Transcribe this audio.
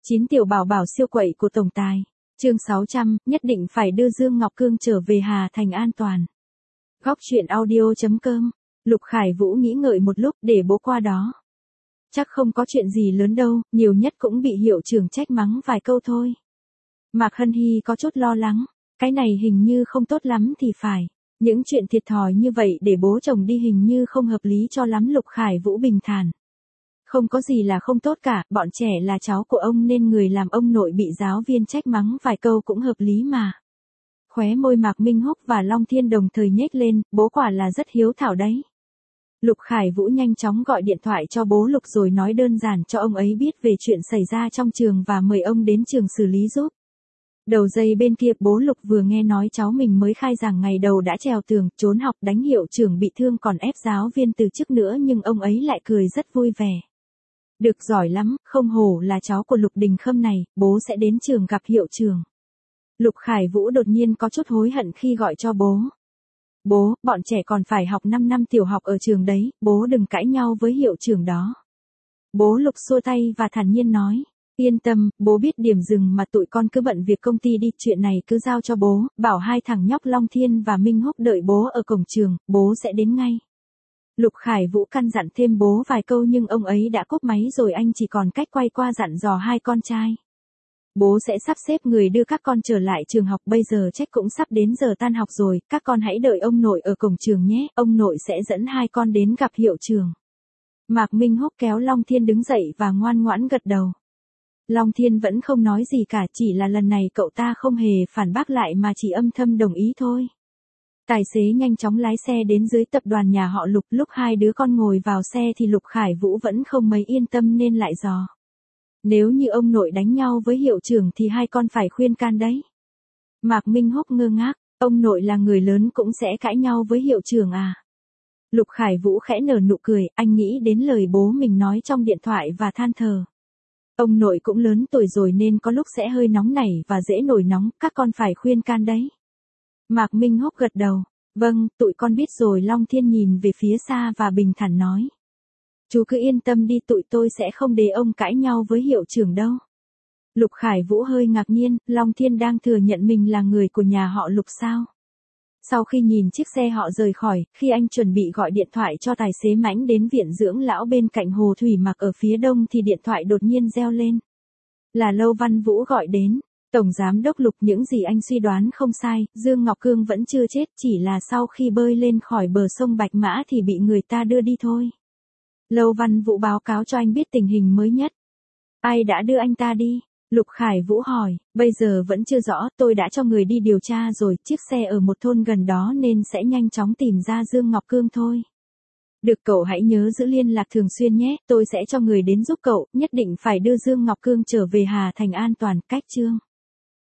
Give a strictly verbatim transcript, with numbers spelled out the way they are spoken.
chín tiểu bảo bảo siêu quậy của tổng tài. Chương sáu trăm, nhất định phải đưa Dương Ngọc Cương trở về Hà Thành an toàn. Góc truyện audio chấm com. Lục Khải Vũ nghĩ ngợi một lúc để bố qua đó. Chắc không có chuyện gì lớn đâu, nhiều nhất cũng bị hiệu trưởng trách mắng vài câu thôi. Mạc Hân Hy có chút lo lắng, cái này hình như không tốt lắm thì phải. Những chuyện thiệt thòi như vậy để bố chồng đi hình như không hợp lý cho lắm. Lục Khải Vũ bình thản. Không có gì là không tốt cả, bọn trẻ là cháu của ông nên người làm ông nội bị giáo viên trách mắng vài câu cũng hợp lý mà. Khóe môi Mạc Minh Húc và Long Thiên đồng thời nhếch lên, bố quả là rất hiếu thảo đấy. Lục Khải Vũ nhanh chóng gọi điện thoại cho bố Lục rồi nói đơn giản cho ông ấy biết về chuyện xảy ra trong trường và mời ông đến trường xử lý giúp. Đầu dây bên kia bố Lục vừa nghe nói cháu mình mới khai giảng ngày đầu đã trèo tường, trốn học đánh hiệu trưởng bị thương còn ép giáo viên từ chức nữa nhưng ông ấy lại cười rất vui vẻ. Được giỏi lắm, không hổ là cháu của Lục Đình Khâm này, bố sẽ đến trường gặp hiệu trưởng. Lục Khải Vũ đột nhiên có chút hối hận khi gọi cho bố. Bố, bọn trẻ còn phải học năm năm tiểu học ở trường đấy, bố đừng cãi nhau với hiệu trưởng đó. Bố Lục xua tay và thản nhiên nói, yên tâm, bố biết điểm dừng mà tụi con cứ bận việc công ty đi, chuyện này cứ giao cho bố, bảo hai thằng nhóc Long Thiên và Minh Húc đợi bố ở cổng trường, bố sẽ đến ngay. Lục Khải Vũ căn dặn thêm bố vài câu nhưng ông ấy đã cúp máy rồi, anh chỉ còn cách quay qua dặn dò hai con trai. Bố sẽ sắp xếp người đưa các con trở lại trường học, bây giờ chắc cũng sắp đến giờ tan học rồi, các con hãy đợi ông nội ở cổng trường nhé, ông nội sẽ dẫn hai con đến gặp hiệu trưởng. Mạc Minh Húc kéo Long Thiên đứng dậy và ngoan ngoãn gật đầu. Long Thiên vẫn không nói gì cả, chỉ là lần này cậu ta không hề phản bác lại mà chỉ âm thầm đồng ý thôi. Tài xế nhanh chóng lái xe đến dưới tập đoàn nhà họ Lục, lúc hai đứa con ngồi vào xe thì Lục Khải Vũ vẫn không mấy yên tâm nên lại dò. Nếu như ông nội đánh nhau với hiệu trưởng thì hai con phải khuyên can đấy. Mạc Minh Húc ngơ ngác, ông nội là người lớn cũng sẽ cãi nhau với hiệu trưởng à? Lục Khải Vũ khẽ nở nụ cười, anh nghĩ đến lời bố mình nói trong điện thoại và than thở. Ông nội cũng lớn tuổi rồi nên có lúc sẽ hơi nóng nảy và dễ nổi nóng, các con phải khuyên can đấy. Mạc Minh Húc gật đầu, vâng, tụi con biết rồi. Long Thiên nhìn về phía xa và bình thản nói. Chú cứ yên tâm đi, tụi tôi sẽ không để ông cãi nhau với hiệu trưởng đâu. Lục Khải Vũ hơi ngạc nhiên, Long Thiên đang thừa nhận mình là người của nhà họ Lục sao? Sau khi nhìn chiếc xe họ rời khỏi, khi anh chuẩn bị gọi điện thoại cho tài xế Mãnh đến viện dưỡng lão bên cạnh Hồ Thủy Mặc ở phía đông thì điện thoại đột nhiên reo lên. Là Lâu Văn Vũ gọi đến. Tổng Giám đốc Lục, những gì anh suy đoán không sai, Dương Ngọc Cương vẫn chưa chết, chỉ là sau khi bơi lên khỏi bờ sông Bạch Mã thì bị người ta đưa đi thôi. Lâu Văn Vũ báo cáo cho anh biết tình hình mới nhất. Ai đã đưa anh ta đi? Lục Khải Vũ hỏi, bây giờ vẫn chưa rõ, tôi đã cho người đi điều tra rồi, chiếc xe ở một thôn gần đó nên sẽ nhanh chóng tìm ra Dương Ngọc Cương thôi. Được, cậu hãy nhớ giữ liên lạc thường xuyên nhé, tôi sẽ cho người đến giúp cậu, nhất định phải đưa Dương Ngọc Cương trở về Hà Thành an toàn. Cách chương